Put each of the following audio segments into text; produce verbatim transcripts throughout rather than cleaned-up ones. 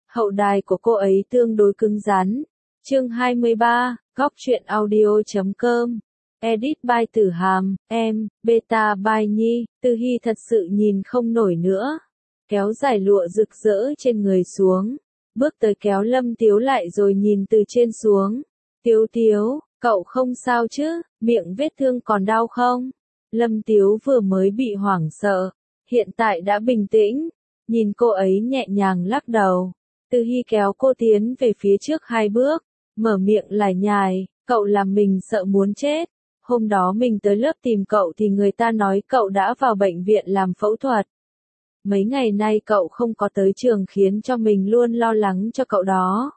Hậu đài của cô ấy tương đối cứng rắn. Chương hai mươi ba, góc truyện audio.com. Edit by Tử Hàm, em, beta by Nhi. Từ Hy thật sự nhìn không nổi nữa. Kéo giải lụa rực rỡ trên người xuống. Bước tới kéo Lâm Tiếu lại rồi nhìn từ trên xuống. Tiếu Tiếu, cậu không sao chứ, miệng vết thương còn đau không? Lâm Tiếu vừa mới bị hoảng sợ, hiện tại đã bình tĩnh. Nhìn cô ấy nhẹ nhàng lắc đầu. Từ Hy kéo cô tiến về phía trước hai bước, mở miệng lải nhải, cậu làm mình sợ muốn chết. Hôm đó mình tới lớp tìm cậu thì người ta nói cậu đã vào bệnh viện làm phẫu thuật. Mấy ngày nay cậu không có tới trường khiến cho mình luôn lo lắng cho cậu đó.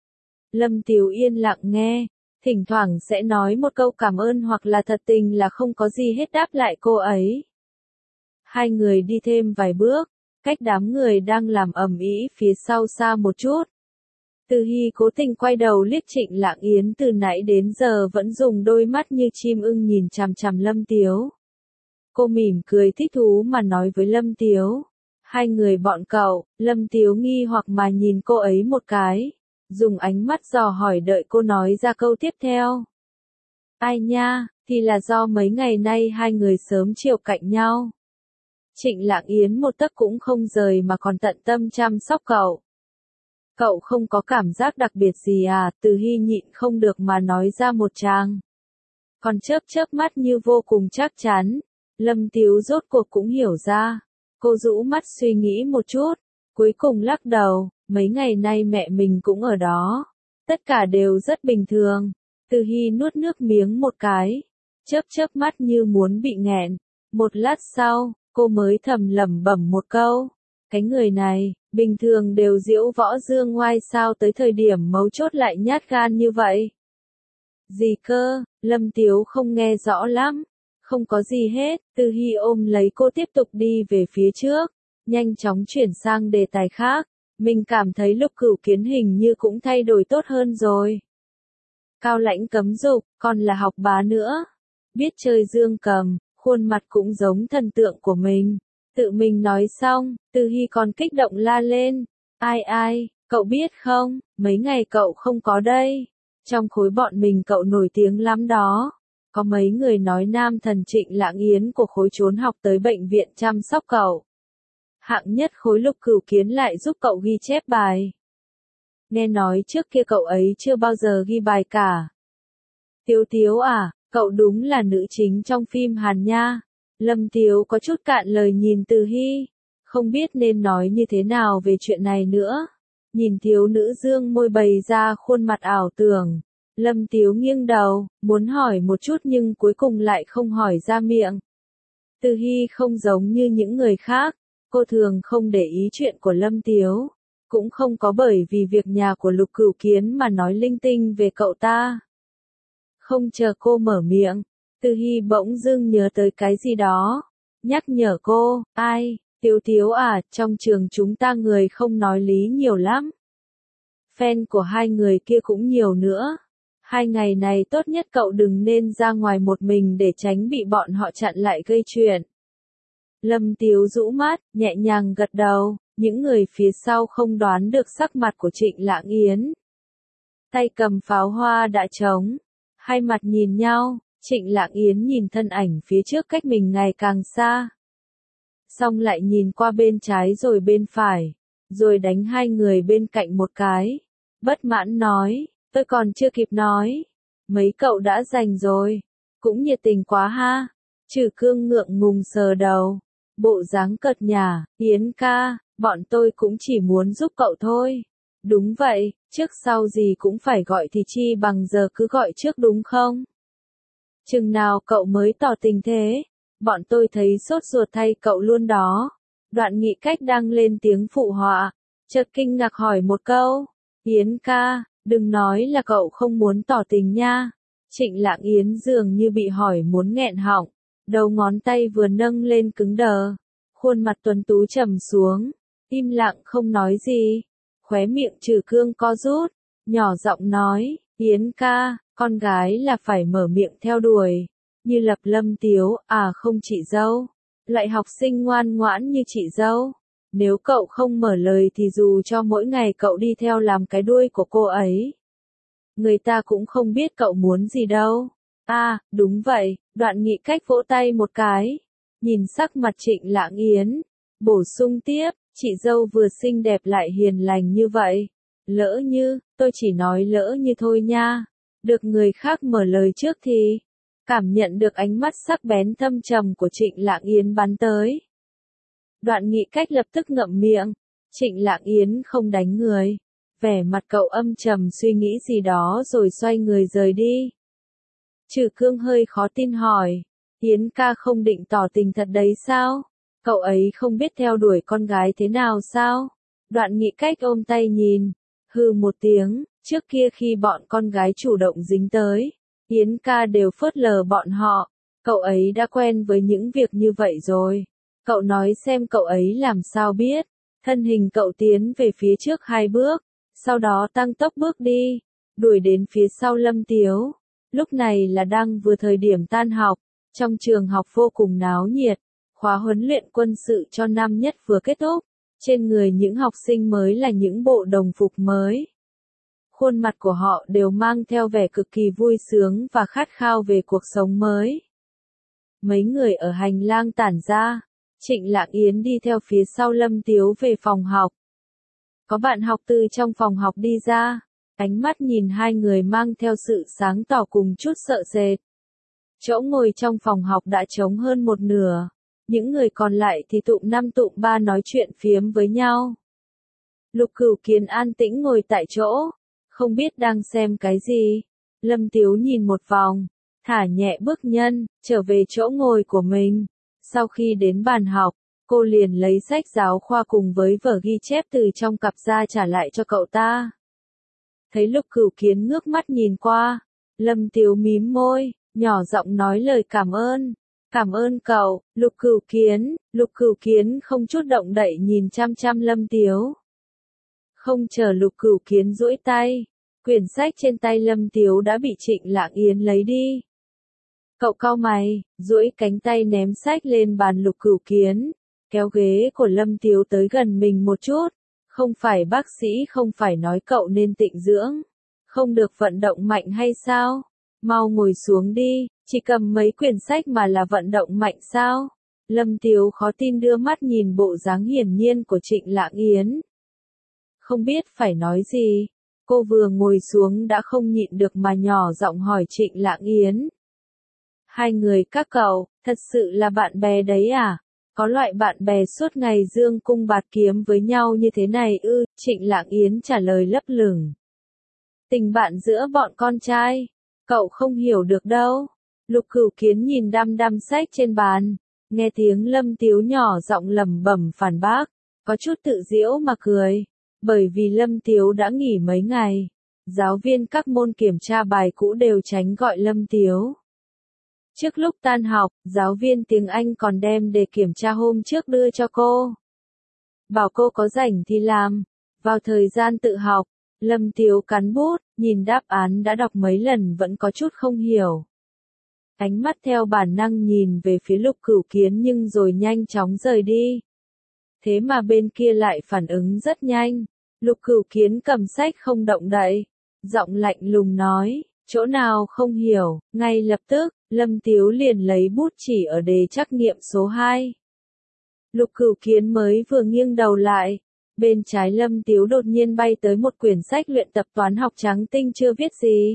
Lâm Tiếu yên lặng nghe, thỉnh thoảng sẽ nói một câu cảm ơn hoặc là thật tình là không có gì hết đáp lại cô ấy. Hai người đi thêm vài bước, cách đám người đang làm ầm ĩ phía sau xa một chút. Từ Hy cố tình quay đầu liếc Trịnh Lạng Yến, từ nãy đến giờ vẫn dùng đôi mắt như chim ưng nhìn chằm chằm Lâm Tiếu. Cô mỉm cười thích thú mà nói với Lâm Tiếu. Hai người bọn cậu. Lâm Tiếu nghi hoặc mà nhìn cô ấy một cái, dùng ánh mắt dò hỏi đợi cô nói ra câu tiếp theo. Ai nha, thì là do mấy ngày nay hai người sớm chiều cạnh nhau. Trịnh Lạng Yến một tấc cũng không rời mà còn tận tâm chăm sóc cậu. Cậu không có cảm giác đặc biệt gì à? Từ Hy nhịn không được mà nói ra một tràng. Còn chớp chớp mắt như vô cùng chắc chắn. Lâm Tiếu rốt cuộc cũng hiểu ra. Cô rũ mắt suy nghĩ một chút, cuối cùng lắc đầu, mấy ngày nay mẹ mình cũng ở đó. Tất cả đều rất bình thường. Từ Hy nuốt nước miếng một cái, chớp chớp mắt như muốn bị nghẹn. Một lát sau, cô mới thầm lẩm bẩm một câu. Cái người này, bình thường đều diễu võ dương ngoai, sao tới thời điểm mấu chốt lại nhát gan như vậy? Gì cơ? Lâm Tiếu không nghe rõ lắm. Không có gì hết. Từ Hy ôm lấy cô tiếp tục đi về phía trước, nhanh chóng chuyển sang đề tài khác. Mình cảm thấy Lục Cửu Kiến hình như cũng thay đổi tốt hơn rồi. Cao Lãnh cấm dục, còn là học bá nữa. Biết chơi dương cầm, khuôn mặt cũng giống thần tượng của mình. Tự mình nói xong, Từ Hy còn kích động la lên. Ai ai, cậu biết không, mấy ngày cậu không có đây. Trong khối bọn mình cậu nổi tiếng lắm đó. Có mấy người nói nam thần Trịnh Lạng Yến của khối trốn học tới bệnh viện chăm sóc cậu. Hạng nhất khối Lục Cửu Kiến lại giúp cậu ghi chép bài. Nghe nói trước kia cậu ấy chưa bao giờ ghi bài cả. Tiếu Tiếu à, cậu đúng là nữ chính trong phim Hàn nha. Lâm Tiếu có chút cạn lời nhìn Từ Hy, không biết nên nói như thế nào về chuyện này nữa. Nhìn thiếu nữ dương môi bày ra khuôn mặt ảo tưởng. Lâm Tiếu nghiêng đầu, muốn hỏi một chút nhưng cuối cùng lại không hỏi ra miệng. Từ Hy không giống như những người khác, cô thường không để ý chuyện của Lâm Tiếu, cũng không có bởi vì việc nhà của Lục Cửu Kiến mà nói linh tinh về cậu ta. Không chờ cô mở miệng, Từ Hy bỗng dưng nhớ tới cái gì đó, nhắc nhở cô, ai, Tiếu Tiếu à, trong trường chúng ta người không nói lý nhiều lắm. Fan của hai người kia cũng nhiều nữa. Hai ngày này tốt nhất cậu đừng nên ra ngoài một mình để tránh bị bọn họ chặn lại gây chuyện. Lâm Tiếu rũ mắt, nhẹ nhàng gật đầu, những người phía sau không đoán được sắc mặt của Trịnh Lạng Yến. Tay cầm pháo hoa đã trống, hai mặt nhìn nhau, Trịnh Lạng Yến nhìn thân ảnh phía trước cách mình ngày càng xa. Xong lại nhìn qua bên trái rồi bên phải, rồi đánh hai người bên cạnh một cái. Bất mãn nói, tôi còn chưa kịp nói. Mấy cậu đã giành rồi. Cũng nhiệt tình quá ha. Trừ Cương ngượng ngùng sờ đầu. Bộ dáng cợt nhả, Yến ca, bọn tôi cũng chỉ muốn giúp cậu thôi. Đúng vậy, trước sau gì cũng phải gọi thì chi bằng giờ cứ gọi trước đúng không? Chừng nào cậu mới tỏ tình thế? Bọn tôi thấy sốt ruột thay cậu luôn đó. Đoạn Nghị Cách đang lên tiếng phụ họa, chợt kinh ngạc hỏi một câu. Yến ca, đừng nói là cậu không muốn tỏ tình nha. Trịnh Lạng Yến dường như bị hỏi muốn nghẹn họng, đầu ngón tay vừa nâng lên cứng đờ, khuôn mặt tuấn tú trầm xuống, im lặng không nói gì. Khóe miệng Trừ Cương co rút, nhỏ giọng nói, Yến ca, con gái là phải mở miệng theo đuổi, như Lập Lâm Tiếu, à không chị dâu, loại học sinh ngoan ngoãn như chị dâu. Nếu cậu không mở lời thì dù cho mỗi ngày cậu đi theo làm cái đuôi của cô ấy, người ta cũng không biết cậu muốn gì đâu. À, đúng vậy, Đoạn Nghị Cách vỗ tay một cái, nhìn sắc mặt Trịnh Lạng Yến, bổ sung tiếp, chị dâu vừa xinh đẹp lại hiền lành như vậy. Lỡ như, tôi chỉ nói lỡ như thôi nha, được người khác mở lời trước thì, cảm nhận được ánh mắt sắc bén thâm trầm của Trịnh Lạng Yến bắn tới. Đoạn Nghị Cách lập tức ngậm miệng, Trịnh Lạng Yến không đánh người. Vẻ mặt cậu âm trầm suy nghĩ gì đó rồi xoay người rời đi. Trừ Cương hơi khó tin hỏi, Yến ca không định tỏ tình thật đấy sao? Cậu ấy không biết theo đuổi con gái thế nào sao? Đoạn Nghị Cách ôm tay nhìn, hừ một tiếng, trước kia khi bọn con gái chủ động dính tới, Yến ca đều phớt lờ bọn họ. Cậu ấy đã quen với những việc như vậy rồi. Cậu nói xem cậu ấy làm sao biết. Thân hình cậu tiến về phía trước hai bước, sau đó tăng tốc bước đi, đuổi đến phía sau Lâm Tiếu. Lúc này là đang vừa thời điểm tan học, trong trường học vô cùng náo nhiệt, khóa huấn luyện quân sự cho năm nhất vừa kết thúc, trên người những học sinh mới là những bộ đồng phục mới. Khuôn mặt của họ đều mang theo vẻ cực kỳ vui sướng và khát khao về cuộc sống mới. Mấy người ở hành lang tản ra, Trịnh Lạng Yến đi theo phía sau Lâm Tiếu về phòng học. Có bạn học từ trong phòng học đi ra, ánh mắt nhìn hai người mang theo sự sáng tỏ cùng chút sợ sệt. Chỗ ngồi trong phòng học đã trống hơn một nửa, những người còn lại thì tụm năm tụm ba nói chuyện phiếm với nhau. Lục Cửu Kiến an tĩnh ngồi tại chỗ, không biết đang xem cái gì. Lâm Tiếu nhìn một vòng, thả nhẹ bước nhân, trở về chỗ ngồi của mình. Sau khi đến bàn học, cô liền lấy sách giáo khoa cùng với vở ghi chép từ trong cặp ra trả lại cho cậu ta. Thấy Lục Cửu Kiến ngước mắt nhìn qua, Lâm Tiếu mím môi, nhỏ giọng nói lời cảm ơn. Cảm ơn cậu, Lục Cửu Kiến. Lục Cửu Kiến không chút động đậy nhìn chăm chăm Lâm Tiếu. Không chờ Lục Cửu Kiến duỗi tay, quyển sách trên tay Lâm Tiếu đã bị Trịnh Lạng Yến lấy đi. Cậu cau mày, duỗi cánh tay ném sách lên bàn Lục Cửu Kiến, kéo ghế của Lâm Tiếu tới gần mình một chút. Không phải bác sĩ không phải nói cậu nên tịnh dưỡng, không được vận động mạnh hay sao? Mau ngồi xuống đi, chỉ cầm mấy quyển sách mà là vận động mạnh sao? Lâm Tiếu khó tin đưa mắt nhìn bộ dáng hiển nhiên của Trịnh Lạng Yến. Không biết phải nói gì, cô vừa ngồi xuống đã không nhịn được mà nhỏ giọng hỏi Trịnh Lạng Yến. Hai người các cậu, thật sự là bạn bè đấy à? Có loại bạn bè suốt ngày dương cung bạt kiếm với nhau như thế này ư? Trịnh Lạng Yến trả lời lấp lửng. Tình bạn giữa bọn con trai, cậu không hiểu được đâu. Lục Cửu Kiến nhìn đăm đăm sách trên bàn, nghe tiếng Lâm Tiếu nhỏ giọng lẩm bẩm phản bác, có chút tự giễu mà cười. Bởi vì Lâm Tiếu đã nghỉ mấy ngày, giáo viên các môn kiểm tra bài cũ đều tránh gọi Lâm Tiếu. Trước lúc tan học, giáo viên tiếng Anh còn đem đề kiểm tra hôm trước đưa cho cô. Bảo cô có rảnh thì làm. Vào thời gian tự học, Lâm Tiếu cắn bút, nhìn đáp án đã đọc mấy lần vẫn có chút không hiểu. Ánh mắt theo bản năng nhìn về phía Lục Cửu Kiến nhưng rồi nhanh chóng rời đi. Thế mà bên kia lại phản ứng rất nhanh. Lục Cửu Kiến cầm sách không động đậy, giọng lạnh lùng nói, chỗ nào không hiểu, ngay lập tức, Lâm Tiếu liền lấy bút chỉ ở đề trắc nghiệm số hai. Lục Cửu Kiến mới vừa nghiêng đầu lại, bên trái Lâm Tiếu đột nhiên bay tới một quyển sách luyện tập toán học trắng tinh chưa viết gì.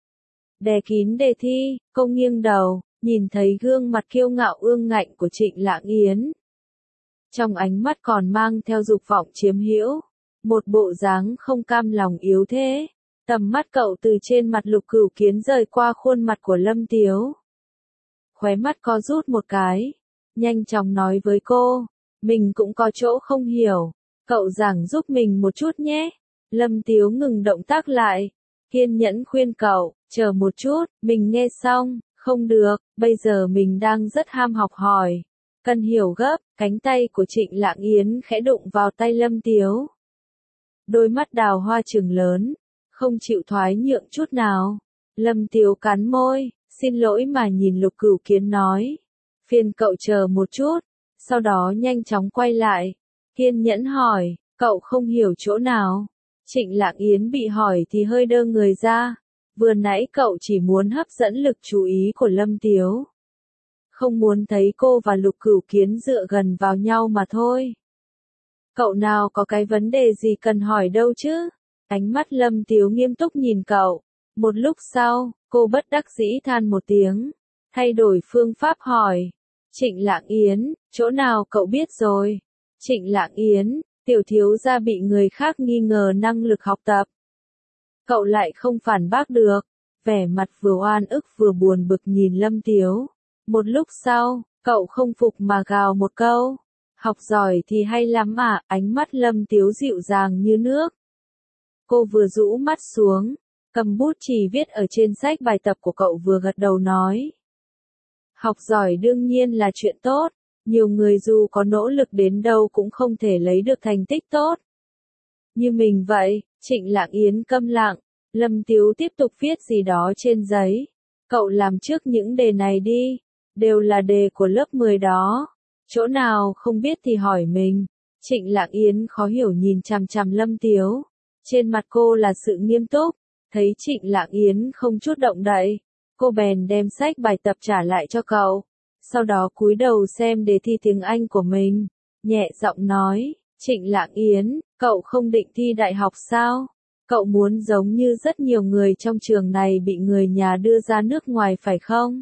Đè kín đề thi, cô nghiêng đầu, nhìn thấy gương mặt kiêu ngạo ương ngạnh của Trịnh Lạng Yến. Trong ánh mắt còn mang theo dục vọng chiếm hữu, một bộ dáng không cam lòng yếu thế. Tầm mắt cậu từ trên mặt Lục Cửu Kiến rời qua khuôn mặt của Lâm Tiếu. Khóe mắt co rút một cái, nhanh chóng nói với cô, mình cũng có chỗ không hiểu, cậu giảng giúp mình một chút nhé. Lâm Tiếu ngừng động tác lại, kiên nhẫn khuyên cậu, chờ một chút, mình nghe xong, không được, bây giờ mình đang rất ham học hỏi, cần hiểu gấp. Cánh tay của Trịnh Lạng Yến khẽ đụng vào tay Lâm Tiếu. Đôi mắt đào hoa trừng lớn, không chịu thoái nhượng chút nào. Lâm Tiếu cắn môi, xin lỗi mà nhìn Lục Cửu Kiến nói. Phiền cậu chờ một chút, sau đó nhanh chóng quay lại. kiên nhẫn hỏi, cậu không hiểu chỗ nào. Trịnh Lạng Yến bị hỏi thì hơi đơ người ra. Vừa nãy cậu chỉ muốn hấp dẫn lực chú ý của Lâm Tiếu. Không muốn thấy cô và Lục Cửu Kiến dựa gần vào nhau mà thôi. Cậu nào có cái vấn đề gì cần hỏi đâu chứ? Ánh mắt Lâm Tiếu nghiêm túc nhìn cậu. Một lúc sau, cô bất đắc dĩ than một tiếng. Thay đổi phương pháp hỏi. Trịnh Lạng Yến, chỗ nào cậu biết rồi? Trịnh Lạng Yến, tiểu thiếu gia bị người khác nghi ngờ năng lực học tập. Cậu lại không phản bác được. Vẻ mặt vừa oan ức vừa buồn bực nhìn Lâm Tiếu. Một lúc sau, cậu không phục mà gào một câu. Học giỏi thì hay lắm à, ánh mắt Lâm Tiếu dịu dàng như nước. Cô vừa rũ mắt xuống, cầm bút chì viết ở trên sách bài tập của cậu vừa gật đầu nói. Học giỏi đương nhiên là chuyện tốt, nhiều người dù có nỗ lực đến đâu cũng không thể lấy được thành tích tốt. Như mình vậy, Trịnh Lạng Yến câm lặng, Lâm Tiếu tiếp tục viết gì đó trên giấy. Cậu làm trước những đề này đi, đều là đề của lớp mười đó. Chỗ nào không biết thì hỏi mình. Trịnh Lạng Yến khó hiểu nhìn chằm chằm Lâm Tiếu. Trên mặt cô là sự nghiêm túc. Thấy Trịnh Lạng Yến không chút động đậy, cô bèn đem sách bài tập trả lại cho cậu. Sau đó cúi đầu xem đề thi tiếng Anh của mình. Nhẹ giọng nói, Trịnh Lạng Yến, cậu không định thi đại học sao? Cậu muốn giống như rất nhiều người trong trường này bị người nhà đưa ra nước ngoài phải không?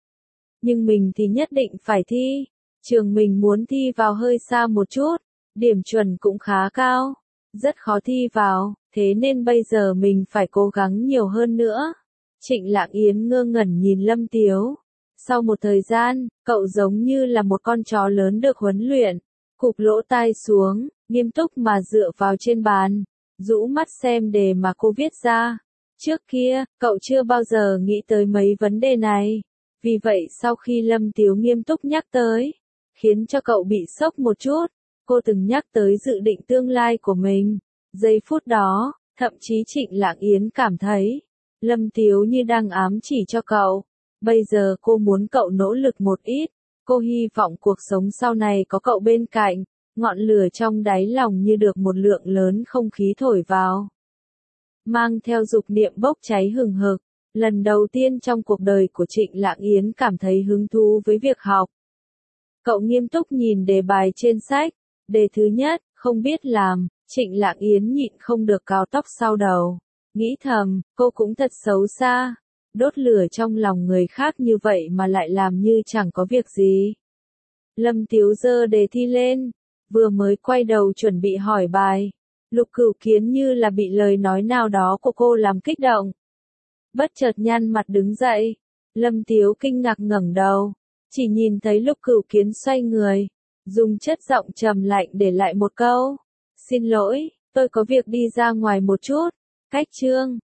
Nhưng mình thì nhất định phải thi. Trường mình muốn thi vào hơi xa một chút, điểm chuẩn cũng khá cao, rất khó thi vào, thế nên bây giờ mình phải cố gắng nhiều hơn nữa. Trịnh Lạng Yến ngơ ngẩn nhìn Lâm Tiếu. Sau một thời gian, cậu giống như là một con chó lớn được huấn luyện, cụp lỗ tai xuống, nghiêm túc mà dựa vào trên bàn, rũ mắt xem đề mà cô viết ra. Trước kia, cậu chưa bao giờ nghĩ tới mấy vấn đề này, vì vậy sau khi Lâm Tiếu nghiêm túc nhắc tới, khiến cho cậu bị sốc một chút. Cô từng nhắc tới dự định tương lai của mình. Giây phút đó, thậm chí Trịnh Lạng Yến cảm thấy, Lâm Tiếu như đang ám chỉ cho cậu. Bây giờ cô muốn cậu nỗ lực một ít. Cô hy vọng cuộc sống sau này có cậu bên cạnh. Ngọn lửa trong đáy lòng như được một lượng lớn không khí thổi vào. Mang theo dục niệm bốc cháy hừng hực. Lần đầu tiên trong cuộc đời của Trịnh Lạng Yến cảm thấy hứng thú với việc học. Cậu nghiêm túc nhìn đề bài trên sách. Đề thứ nhất, không biết làm, Trịnh Lạng Yến nhịn không được cào tóc sau đầu. Nghĩ thầm, cô cũng thật xấu xa. Đốt lửa trong lòng người khác như vậy mà lại làm như chẳng có việc gì. Lâm Tiếu giơ đề thi lên, vừa mới quay đầu chuẩn bị hỏi bài. Lục Cửu Kiến như là bị lời nói nào đó của cô làm kích động. Bất chợt nhăn mặt đứng dậy. Lâm Tiếu kinh ngạc ngẩng đầu, chỉ nhìn thấy Lục Cửu Kiến xoay người, dùng chất giọng trầm lạnh để lại một câu. Xin lỗi, tôi có việc đi ra ngoài một chút. Cách chương.